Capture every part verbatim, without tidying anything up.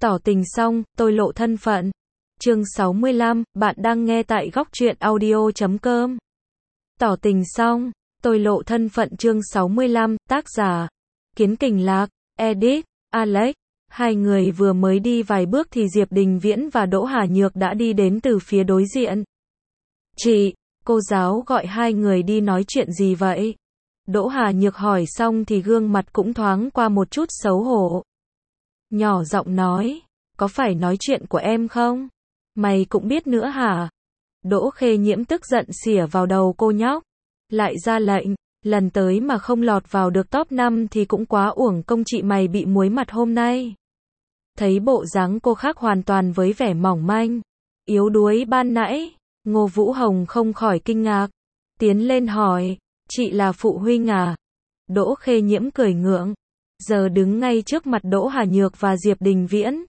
Tỏ tình xong, tôi lộ thân phận. Chương sáu mươi lăm, bạn đang nghe tại góc truyện audio chấm com. Tỏ tình xong, tôi lộ thân phận chương sáu mươi lăm, tác giả Kiến Kình Lạc, edit Alex. Hai người vừa mới đi vài bước thì Diệp Đình Viễn và Đỗ Hà Nhược đã đi đến từ phía đối diện. Chị, cô giáo gọi hai người đi nói chuyện gì vậy? Đỗ Hà Nhược hỏi xong thì gương mặt cũng thoáng qua một chút xấu hổ. Nhỏ giọng nói, có phải nói chuyện của em không? Mày cũng biết nữa hả? Đỗ Khê Nhiễm tức giận xỉa vào đầu cô nhóc. Lại ra lệnh, lần tới mà không lọt vào được top năm thì cũng quá uổng công chị mày bị muối mặt hôm nay. Thấy bộ dáng cô khác hoàn toàn với vẻ mỏng manh, yếu đuối ban nãy, Ngô Vũ Hồng không khỏi kinh ngạc. Tiến lên hỏi, chị là phụ huynh à? Đỗ Khê Nhiễm cười ngượng, giờ đứng ngay trước mặt Đỗ Hà Nhược và Diệp Đình Viễn.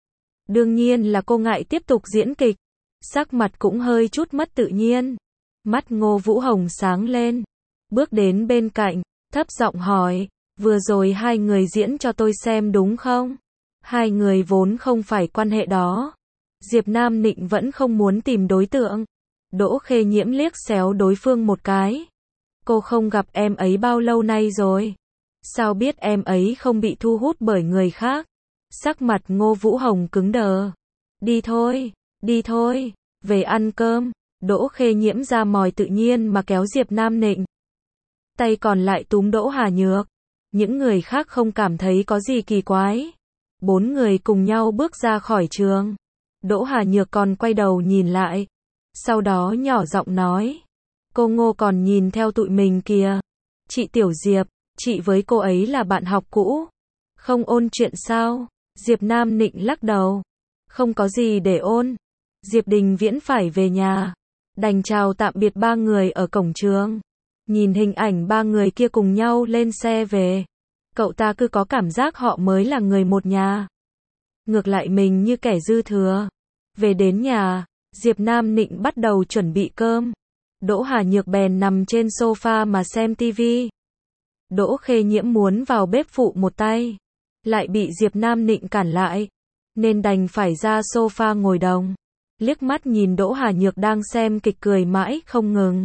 Đương nhiên là cô ngại tiếp tục diễn kịch, sắc mặt cũng hơi chút mất tự nhiên. Mắt Ngô Vũ Hồng sáng lên, bước đến bên cạnh, thấp giọng hỏi, vừa rồi hai người diễn cho tôi xem đúng không? Hai người vốn không phải quan hệ đó. Diệp Nam Nịnh vẫn không muốn tìm đối tượng. Đỗ Khê Nhiễm liếc xéo đối phương một cái. Cô không gặp em ấy bao lâu nay rồi? Sao biết em ấy không bị thu hút bởi người khác? Sắc mặt Ngô Vũ Hồng cứng đờ. Đi thôi, đi thôi, về ăn cơm. Đỗ Khê Nhiễm ra mòi tự nhiên mà kéo Diệp Nam Nịnh. Tay còn lại túm Đỗ Hà Nhược. Những người khác không cảm thấy có gì kỳ quái. Bốn người cùng nhau bước ra khỏi trường. Đỗ Hà Nhược còn quay đầu nhìn lại. Sau đó nhỏ giọng nói. Cô Ngô còn nhìn theo tụi mình kìa. Chị Tiểu Diệp, chị với cô ấy là bạn học cũ. Không ôn chuyện sao? Diệp Nam Nịnh lắc đầu. Không có gì để ôn. Diệp Đình Viễn phải về nhà. Đành chào tạm biệt ba người ở cổng trường. Nhìn hình ảnh ba người kia cùng nhau lên xe về. Cậu ta cứ có cảm giác họ mới là người một nhà. Ngược lại mình như kẻ dư thừa. Về đến nhà, Diệp Nam Nịnh bắt đầu chuẩn bị cơm. Đỗ Hà Nhược bèn nằm trên sofa mà xem tivi. Đỗ Khê Nhiễm muốn vào bếp phụ một tay, lại bị Diệp Nam Nịnh cản lại, nên đành phải ra sofa ngồi đồng. Liếc mắt nhìn Đỗ Hà Nhược đang xem kịch cười mãi không ngừng.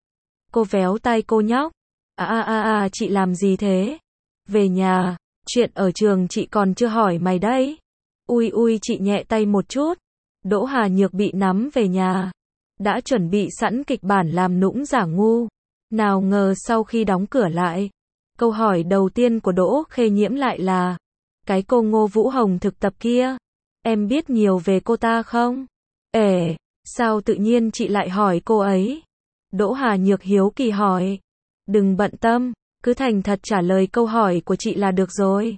Cô véo tay cô nhóc. À à à à, chị làm gì thế? Về nhà, chuyện ở trường chị còn chưa hỏi mày đấy. Ui ui, chị nhẹ tay một chút. Đỗ Hà Nhược bị nắm về nhà. Đã chuẩn bị sẵn kịch bản làm nũng giả ngu. Nào ngờ sau khi đóng cửa lại, câu hỏi đầu tiên của Đỗ Khê Nhiễm lại là, cái cô Ngô Vũ Hồng thực tập kia, em biết nhiều về cô ta không? Ể, sao tự nhiên chị lại hỏi cô ấy? Đỗ Hà Nhược hiếu kỳ hỏi. Đừng bận tâm, cứ thành thật trả lời câu hỏi của chị là được rồi.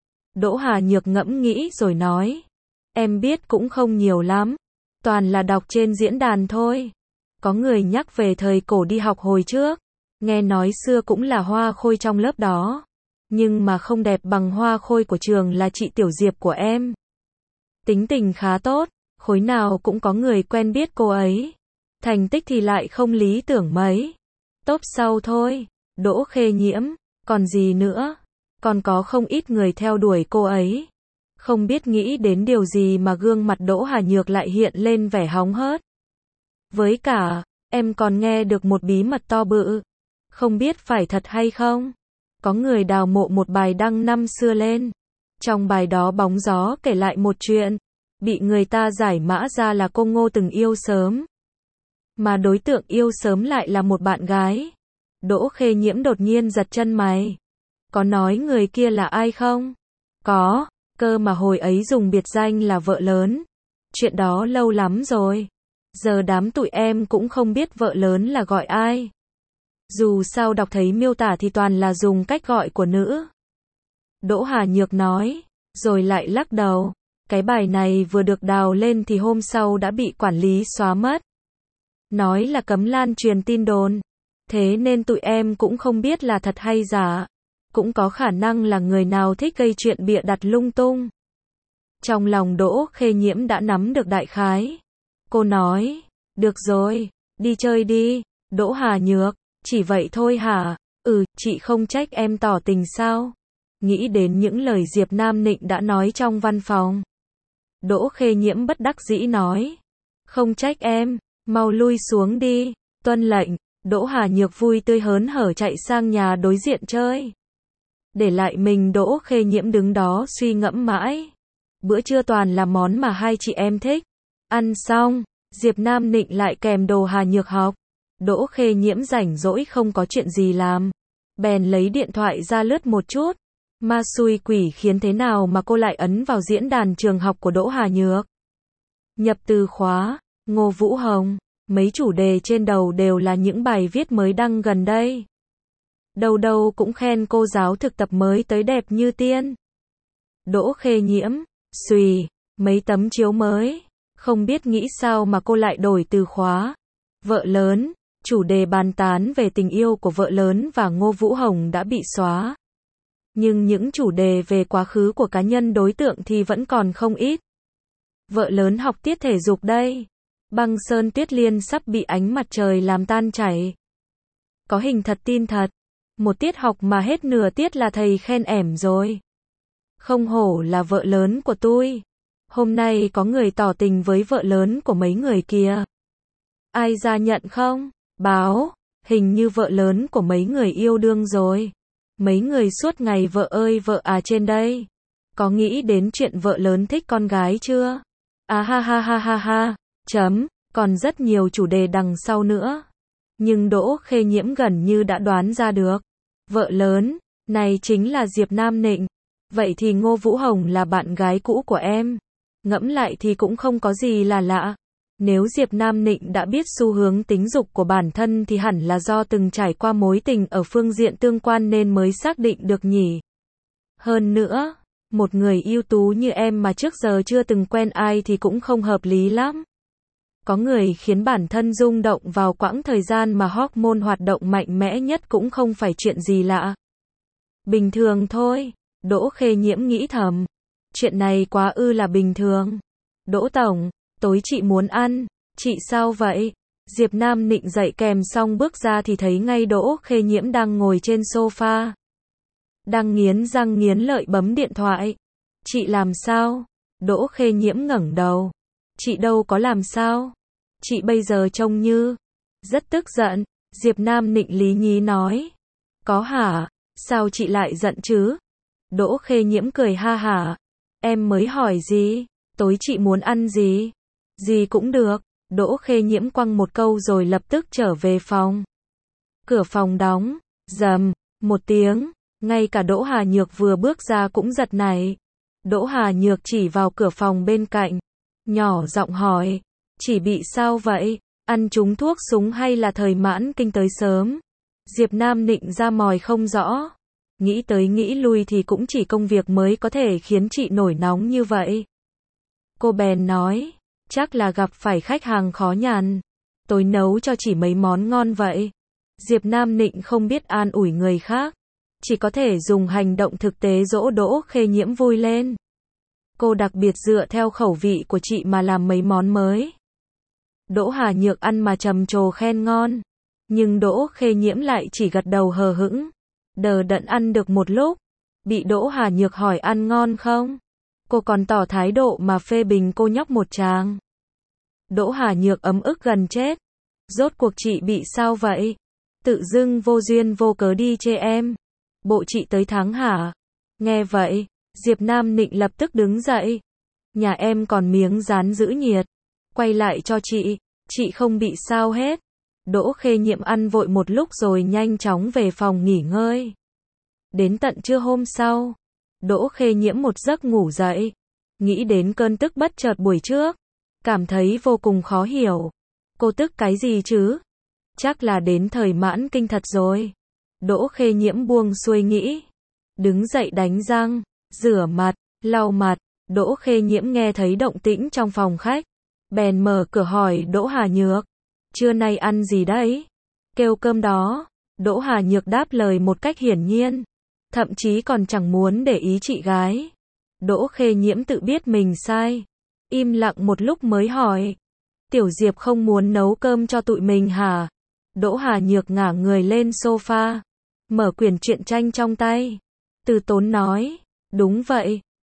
Đỗ Hà Nhược ngẫm nghĩ rồi nói. Em biết cũng không nhiều lắm, toàn là đọc trên diễn đàn thôi. Có người nhắc về thời cổ đi học hồi trước, nghe nói xưa cũng là hoa khôi trong lớp đó. Nhưng mà không đẹp bằng hoa khôi của trường là chị Tiểu Diệp của em. Tính tình khá tốt, khối nào cũng có người quen biết cô ấy. Thành tích thì lại không lý tưởng mấy. Top sau thôi. Đỗ Khê Nhiễm, còn gì nữa? Còn có không ít người theo đuổi cô ấy. Không biết nghĩ đến điều gì mà gương mặt Đỗ Hà Nhược lại hiện lên vẻ hóng hớt. Với cả, em còn nghe được một bí mật to bự. Không biết phải thật hay không? Có người đào mộ một bài đăng năm xưa lên. Trong bài đó bóng gió kể lại một chuyện. Bị người ta giải mã ra là cô Ngô từng yêu sớm. Mà đối tượng yêu sớm lại là một bạn gái. Đỗ Khê Nhiễm đột nhiên giật chân mày. Có nói người kia là ai không? Có, cơ mà hồi ấy dùng biệt danh là vợ lớn. Chuyện đó lâu lắm rồi. Giờ đám tụi em cũng không biết vợ lớn là gọi ai. Dù sao đọc thấy miêu tả thì toàn là dùng cách gọi của nữ. Đỗ Hà Nhược nói, rồi lại lắc đầu. Cái bài này vừa được đào lên thì hôm sau đã bị quản lý xóa mất. Nói là cấm lan truyền tin đồn. Thế nên tụi em cũng không biết là thật hay giả. Cũng có khả năng là người nào thích gây chuyện bịa đặt lung tung. Trong lòng Đỗ Khê Nhiễm đã nắm được đại khái. Cô nói, được rồi, đi chơi đi. Đỗ Hà Nhược, chỉ vậy thôi hả? Ừ, chị không trách em tỏ tình sao? Nghĩ đến những lời Diệp Nam Nịnh đã nói trong văn phòng. Đỗ Khê Nhiễm bất đắc dĩ nói. Không trách em, mau lui xuống đi, tuân lệnh. Đỗ Hà Nhược vui tươi hớn hở chạy sang nhà đối diện chơi. Để lại mình Đỗ Khê Nhiễm đứng đó suy ngẫm mãi. Bữa trưa toàn là món mà hai chị em thích. Ăn xong, Diệp Nam Nịnh lại kèm đồ Hà Nhược học. Đỗ Khê Nhiễm rảnh rỗi không có chuyện gì làm. Bèn lấy điện thoại ra lướt một chút. Ma xui quỷ khiến thế nào mà cô lại ấn vào diễn đàn trường học của Đỗ Hà Nhược. Nhập từ khóa, Ngô Vũ Hồng. Mấy chủ đề trên đầu đều là những bài viết mới đăng gần đây. Đầu đầu cũng khen cô giáo thực tập mới tới đẹp như tiên. Đỗ Khê Nhiễm, xùy, mấy tấm chiếu mới. Không biết nghĩ sao mà cô lại đổi từ khóa. Vợ lớn, chủ đề bàn tán về tình yêu của vợ lớn và Ngô Vũ Hồng đã bị xóa. Nhưng những chủ đề về quá khứ của cá nhân đối tượng thì vẫn còn không ít. Vợ lớn học tiết thể dục đây. Băng sơn tuyết liên sắp bị ánh mặt trời làm tan chảy. Có hình thật tin thật. Một tiết học mà hết nửa tiết là thầy khen ẻm rồi. Không hổ là vợ lớn của tôi. Hôm nay có người tỏ tình với vợ lớn của mấy người kia. Ai ra nhận không? Báo, hình như vợ lớn của mấy người yêu đương rồi. Mấy người suốt ngày vợ ơi vợ à trên đây. Có nghĩ đến chuyện vợ lớn thích con gái chưa? À ha ha ha ha ha. Chấm, còn rất nhiều chủ đề đằng sau nữa. Nhưng Đỗ Khê Nhiễm gần như đã đoán ra được. Vợ lớn, này chính là Diệp Nam Nịnh. Vậy thì Ngô Vũ Hồng là bạn gái cũ của em. Ngẫm lại thì cũng không có gì là lạ. Nếu Diệp Nam Nịnh đã biết xu hướng tính dục của bản thân thì hẳn là do từng trải qua mối tình ở phương diện tương quan nên mới xác định được nhỉ. Hơn nữa, một người ưu tú như em mà trước giờ chưa từng quen ai thì cũng không hợp lý lắm. Có người khiến bản thân rung động vào quãng thời gian mà hormone hoạt động mạnh mẽ nhất cũng không phải chuyện gì lạ. Bình thường thôi, Đỗ Khê Nhiễm nghĩ thầm. Chuyện này quá ư là bình thường. Đỗ Tổng, tối chị muốn ăn. Chị sao vậy? Diệp Nam Nịnh dậy kèm xong bước ra thì thấy ngay Đỗ Khê Nhiễm đang ngồi trên sofa. Đang nghiến răng nghiến lợi bấm điện thoại. Chị làm sao? Đỗ Khê Nhiễm ngẩng đầu. Chị đâu có làm sao? Chị bây giờ trông như rất tức giận. Diệp Nam Nịnh lý nhí nói. Có hả? Sao chị lại giận chứ? Đỗ Khê Nhiễm cười ha hả. Em mới hỏi gì? Tối chị muốn ăn gì? Gì cũng được. Đỗ Khê Nhiễm quăng một câu rồi lập tức trở về phòng. Cửa phòng đóng. Rầm. Một tiếng. Ngay cả Đỗ Hà Nhược vừa bước ra cũng giật nảy. Đỗ Hà Nhược chỉ vào cửa phòng bên cạnh. Nhỏ giọng hỏi. Chỉ bị sao vậy? Ăn trúng thuốc súng hay là thời mãn kinh tới sớm? Diệp Nam Nịnh ra mòi không rõ. Nghĩ tới nghĩ lui thì cũng chỉ công việc mới có thể khiến chị nổi nóng như vậy. Cô bèn nói. Chắc là gặp phải khách hàng khó nhằn. Tôi nấu cho chỉ mấy món ngon vậy. Diệp Nam Nịnh không biết an ủi người khác. Chỉ có thể dùng hành động thực tế dỗ Đỗ Khê Nhiễm vui lên. Cô đặc biệt dựa theo khẩu vị của chị mà làm mấy món mới. Đỗ Hà Nhược ăn mà trầm trồ khen ngon. Nhưng Đỗ Khê Nhiễm lại chỉ gật đầu hờ hững. Đờ đẫn ăn được một lúc. Bị Đỗ Hà Nhược hỏi ăn ngon không? Cô còn tỏ thái độ mà phê bình cô nhóc một tràng. Đỗ Hà Nhược ấm ức gần chết. Rốt cuộc chị bị sao vậy? Tự dưng vô duyên vô cớ đi chê em. Bộ chị tới tháng hả? Nghe vậy, Diệp Nam Nịnh lập tức đứng dậy. Nhà em còn miếng dán giữ nhiệt. Quay lại cho chị. Chị không bị sao hết. Đỗ Khê Nhiễm ăn vội một lúc rồi nhanh chóng về phòng nghỉ ngơi. Đến tận trưa hôm sau, Đỗ Khê Nhiễm một giấc ngủ dậy. Nghĩ đến cơn tức bất chợt buổi trước. Cảm thấy vô cùng khó hiểu. Cô tức cái gì chứ? Chắc là đến thời mãn kinh thật rồi. Đỗ Khê Nhiễm buông xuôi nghĩ. Đứng dậy đánh răng, rửa mặt, lau mặt. Đỗ Khê Nhiễm nghe thấy động tĩnh trong phòng khách. Bèn mở cửa hỏi Đỗ Hà Nhược. Trưa nay ăn gì đấy? Kêu cơm đó. Đỗ Hà Nhược đáp lời một cách hiển nhiên. Thậm chí còn chẳng muốn để ý chị gái. Đỗ Khê Nhiễm tự biết mình sai. Im lặng một lúc mới hỏi. Tiểu Diệp không muốn nấu cơm cho tụi mình hả? Đỗ Hà Nhược ngả người lên sofa. Mở quyển truyện tranh trong tay. Từ tốn nói. Đúng vậy.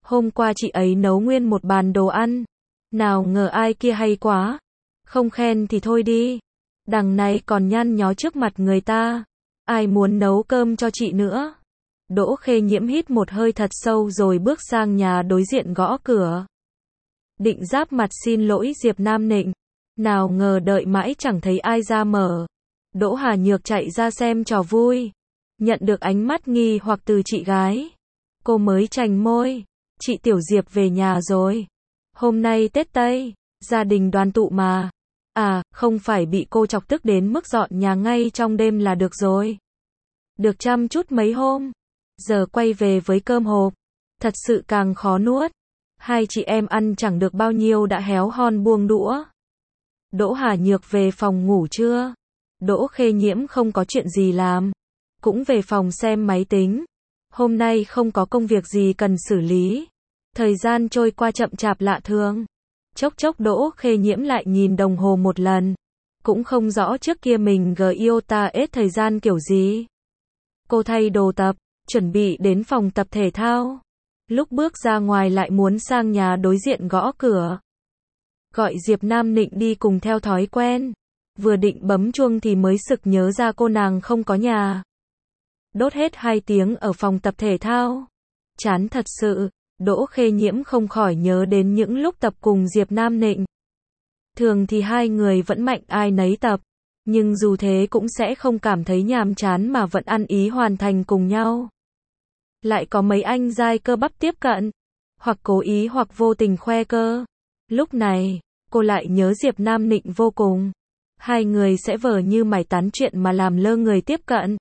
Hôm qua chị ấy nấu nguyên một bàn đồ ăn. Nào ngờ ai kia hay quá. Không khen thì thôi đi. Đằng này còn nhăn nhó trước mặt người ta. Ai muốn nấu cơm cho chị nữa. Đỗ Khê Nhiễm hít một hơi thật sâu rồi bước sang nhà đối diện gõ cửa. Định giáp mặt xin lỗi Diệp Nam Nịnh. Nào ngờ đợi mãi chẳng thấy ai ra mở. Đỗ Hà Nhược chạy ra xem trò vui. Nhận được ánh mắt nghi hoặc từ chị gái. Cô mới chành môi. Chị Tiểu Diệp về nhà rồi. Hôm nay Tết Tây, gia đình đoàn tụ mà. À, không phải bị cô chọc tức đến mức dọn nhà ngay trong đêm là được rồi. Được chăm chút mấy hôm. Giờ quay về với cơm hộp. Thật sự càng khó nuốt. Hai chị em ăn chẳng được bao nhiêu đã héo hon buông đũa. Đỗ Hà Nhược về phòng ngủ chưa? Đỗ Khê Nhiễm không có chuyện gì làm. Cũng về phòng xem máy tính. Hôm nay không có công việc gì cần xử lý. Thời gian trôi qua chậm chạp lạ thường. Chốc chốc Đỗ Khê Nhiễm lại nhìn đồng hồ một lần. Cũng không rõ trước kia mình gờ i o tê a ết thời gian kiểu gì. Cô thay đồ tập, chuẩn bị đến phòng tập thể thao. Lúc bước ra ngoài lại muốn sang nhà đối diện gõ cửa. Gọi Diệp Nam Nịnh đi cùng theo thói quen. Vừa định bấm chuông thì mới sực nhớ ra cô nàng không có nhà. Đốt hết hai tiếng ở phòng tập thể thao. Chán thật sự. Đỗ Khê Nhiễm không khỏi nhớ đến những lúc tập cùng Diệp Nam Nịnh. Thường thì hai người vẫn mạnh ai nấy tập. Nhưng dù thế cũng sẽ không cảm thấy nhàm chán mà vẫn ăn ý hoàn thành cùng nhau. Lại có mấy anh giai cơ bắp tiếp cận. Hoặc cố ý hoặc vô tình khoe cơ. Lúc này, cô lại nhớ Diệp Nam Nịnh vô cùng. Hai người sẽ vờ như mải tán chuyện mà làm lơ người tiếp cận.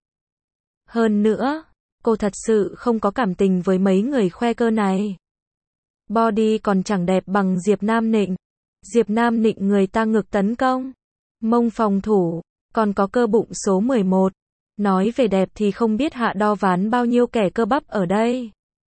Hơn nữa, cô thật sự không có cảm tình với mấy người khoe cơ này. Body còn chẳng đẹp bằng Diệp Nam Nịnh. Diệp Nam Nịnh người ta ngực tấn công, mông phòng thủ, còn có cơ bụng số mười một. Nói về đẹp thì không biết hạ đo ván bao nhiêu kẻ cơ bắp ở đây.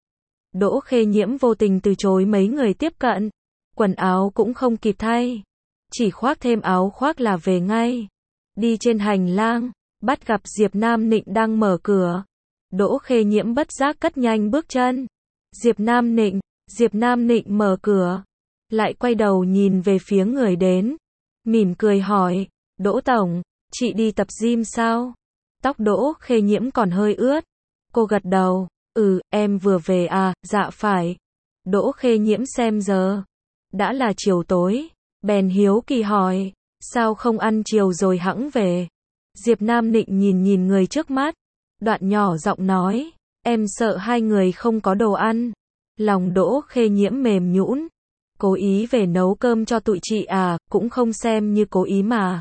Đỗ Khê Nhiễm vô tình từ chối mấy người tiếp cận. Quần áo cũng không kịp thay. Chỉ khoác thêm áo khoác là về ngay. Đi trên hành lang, bắt gặp Diệp Nam Nịnh đang mở cửa. Đỗ Khê Nhiễm bất giác cất nhanh bước chân. Diệp Nam Nịnh, Diệp Nam Nịnh mở cửa. Lại quay đầu nhìn về phía người đến. Mỉm cười hỏi, Đỗ Tổng, chị đi tập gym sao? Tóc Đỗ Khê Nhiễm còn hơi ướt. Cô gật đầu, ừ, em vừa về à, dạ phải. Đỗ Khê Nhiễm xem giờ. Đã là chiều tối. Bèn hiếu kỳ hỏi, sao không ăn chiều rồi hẵng về? Diệp Nam Nịnh nhìn nhìn người trước mắt. Đoạn nhỏ giọng nói, em sợ hai người không có đồ ăn. Lòng Đỗ Khê Nhiễm mềm nhũn. Cố ý về nấu cơm cho tụi chị à, cũng không xem như cố ý mà.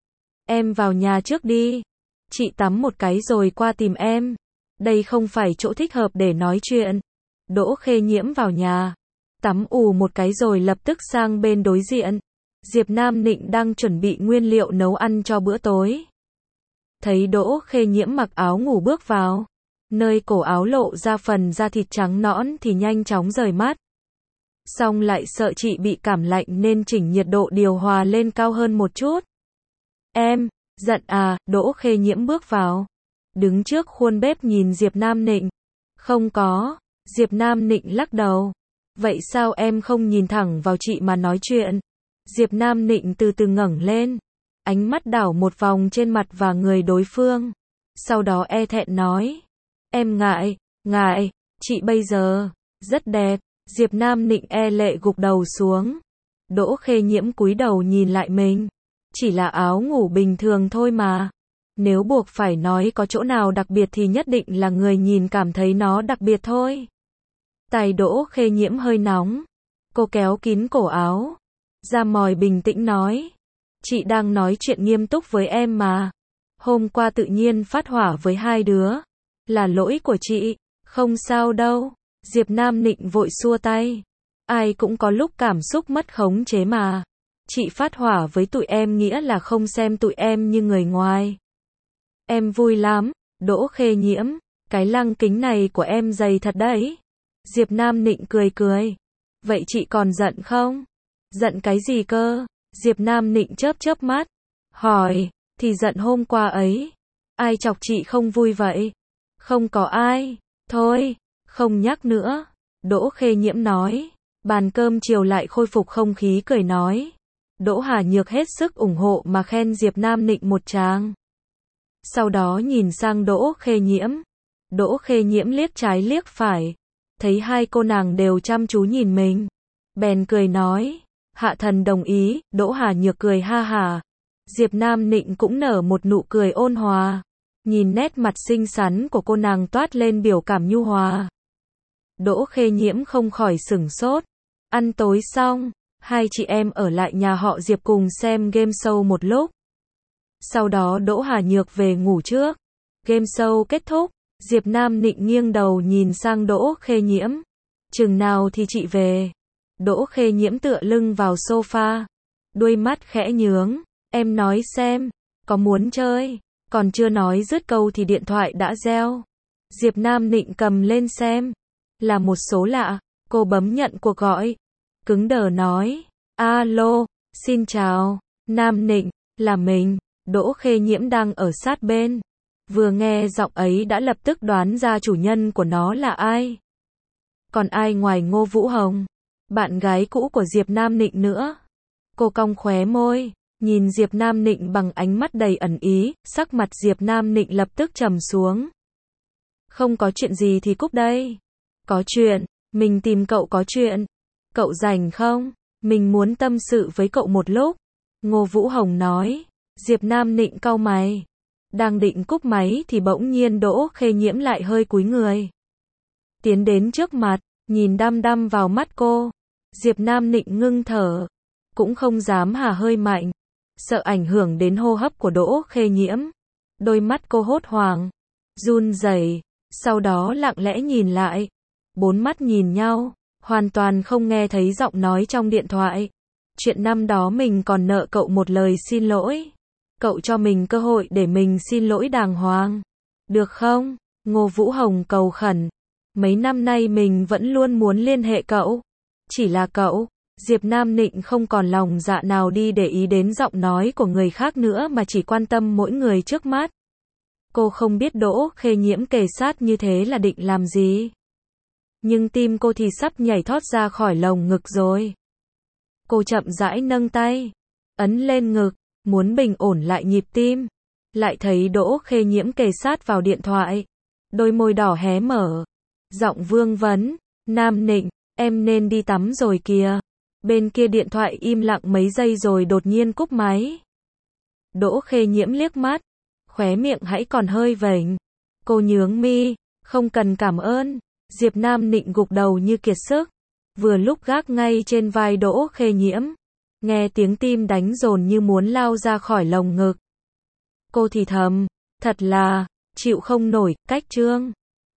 Em vào nhà trước đi. Chị tắm một cái rồi qua tìm em. Đây không phải chỗ thích hợp để nói chuyện. Đỗ Khê Nhiễm vào nhà. Tắm ù một cái rồi lập tức sang bên đối diện. Diệp Nam Nịnh đang chuẩn bị nguyên liệu nấu ăn cho bữa tối. Thấy Đỗ Khê Nhiễm mặc áo ngủ bước vào. Nơi cổ áo lộ ra phần da thịt trắng nõn thì nhanh chóng rời mắt. Xong lại sợ chị bị cảm lạnh nên chỉnh nhiệt độ điều hòa lên cao hơn một chút. Em, giận à, Đỗ Khê Nhiễm bước vào. Đứng trước khuôn bếp nhìn Diệp Nam Nịnh. Không có, Diệp Nam Nịnh lắc đầu. Vậy sao em không nhìn thẳng vào chị mà nói chuyện? Diệp Nam Nịnh từ từ ngẩng lên. Ánh mắt đảo một vòng trên mặt và người đối phương. Sau đó e thẹn nói. Em ngại, ngại, chị bây giờ, rất đẹp. Diệp Nam Nịnh e lệ gục đầu xuống. Đỗ Khê Nhiễm cúi đầu nhìn lại mình. Chỉ là áo ngủ bình thường thôi mà. Nếu buộc phải nói có chỗ nào đặc biệt thì nhất định là người nhìn cảm thấy nó đặc biệt thôi. Tai Đỗ Khê Nhiễm hơi nóng. Cô kéo kín cổ áo. Ra mòi bình tĩnh nói. Chị đang nói chuyện nghiêm túc với em mà. Hôm qua tự nhiên phát hỏa với hai đứa. Là lỗi của chị. Không sao đâu. Diệp Nam Nịnh vội xua tay. Ai cũng có lúc cảm xúc mất khống chế mà. Chị phát hỏa với tụi em nghĩa là không xem tụi em như người ngoài. Em vui lắm. Đỗ Khê Nhiễm. Cái lăng kính này của em dày thật đấy. Diệp Nam Nịnh cười cười. Vậy chị còn giận không? Giận cái gì cơ? Diệp Nam Nịnh chớp chớp mắt. Hỏi, thì giận hôm qua ấy. Ai chọc chị không vui vậy? Không có ai. Thôi, không nhắc nữa. Đỗ Khê Nhiễm nói. Bàn cơm chiều lại khôi phục không khí cười nói. Đỗ Hà Nhược hết sức ủng hộ mà khen Diệp Nam Nịnh một tràng. Sau đó nhìn sang Đỗ Khê Nhiễm. Đỗ Khê Nhiễm liếc trái liếc phải. Thấy hai cô nàng đều chăm chú nhìn mình. Bèn cười nói. Hạ thần đồng ý. Đỗ Hà Nhược cười ha hà. Diệp Nam Nịnh cũng nở một nụ cười ôn hòa. Nhìn nét mặt xinh xắn của cô nàng toát lên biểu cảm nhu hòa. Đỗ Khê Nhiễm không khỏi sửng sốt. Ăn tối xong, hai chị em ở lại nhà họ Diệp cùng xem game show một lúc. Sau đó Đỗ Hà Nhược về ngủ trước. Game show kết thúc, Diệp Nam Nịnh nghiêng đầu nhìn sang Đỗ Khê Nhiễm. Chừng nào thì chị về? Đỗ Khê Nhiễm tựa lưng vào sofa, đuôi mắt khẽ nhướng. Em nói xem, có muốn chơi? Còn chưa nói dứt câu thì điện thoại đã reo. Diệp Nam Nịnh cầm lên xem. Là một số lạ, cô bấm nhận cuộc gọi. Cứng đờ nói. Alo, xin chào, Nam Nịnh, là mình. Đỗ Khê Nhiễm đang ở sát bên. Vừa nghe giọng ấy đã lập tức đoán ra chủ nhân của nó là ai. Còn ai ngoài Ngô Vũ Hồng, bạn gái cũ của Diệp Nam Nịnh nữa. Cô cong khóe môi, nhìn Diệp Nam Nịnh bằng ánh mắt đầy ẩn ý, sắc mặt Diệp Nam Nịnh lập tức trầm xuống. Không có chuyện gì thì cúp đây. Có chuyện, mình tìm cậu có chuyện. Cậu rảnh không? Mình muốn tâm sự với cậu một lúc. Ngô Vũ Hồng nói. Diệp Nam Nịnh cau mày. Đang định cúp máy thì bỗng nhiên Đỗ Khê Nhiễm lại hơi cúi người. Tiến đến trước mặt, nhìn đăm đăm vào mắt cô. Diệp Nam Nịnh ngưng thở. Cũng không dám hà hơi mạnh. Sợ ảnh hưởng đến hô hấp của Đỗ Khê Nhiễm. Đôi mắt cô hốt hoảng, run rẩy, sau đó lặng lẽ nhìn lại. Bốn mắt nhìn nhau, hoàn toàn không nghe thấy giọng nói trong điện thoại. Chuyện năm đó mình còn nợ cậu một lời xin lỗi. Cậu cho mình cơ hội để mình xin lỗi đàng hoàng. Được không? Ngô Vũ Hồng cầu khẩn. Mấy năm nay mình vẫn luôn muốn liên hệ cậu. Chỉ là cậu, Diệp Nam Nịnh không còn lòng dạ nào đi để ý đến giọng nói của người khác nữa mà chỉ quan tâm mỗi người trước mắt. Cô không biết Đỗ Khê Nhiễm kề sát như thế là định làm gì. Nhưng tim cô thì sắp nhảy thót ra khỏi lồng ngực rồi. Cô chậm rãi nâng tay, ấn lên ngực, muốn bình ổn lại nhịp tim. Lại thấy Đỗ Khê Nhiễm kề sát vào điện thoại. Đôi môi đỏ hé mở. Giọng vương vấn. Nam Nịnh, em nên đi tắm rồi kìa. Bên kia điện thoại im lặng mấy giây rồi đột nhiên cúp máy. Đỗ Khê Nhiễm liếc mắt, khóe miệng hãy còn hơi vểnh. Cô nhướng mi, không cần cảm ơn. Diệp Nam Nịnh gục đầu như kiệt sức. Vừa lúc gác ngay trên vai Đỗ Khê Nhiễm. Nghe tiếng tim đánh dồn như muốn lao ra khỏi lồng ngực. Cô thì thầm, thật là, chịu không nổi, cách trương.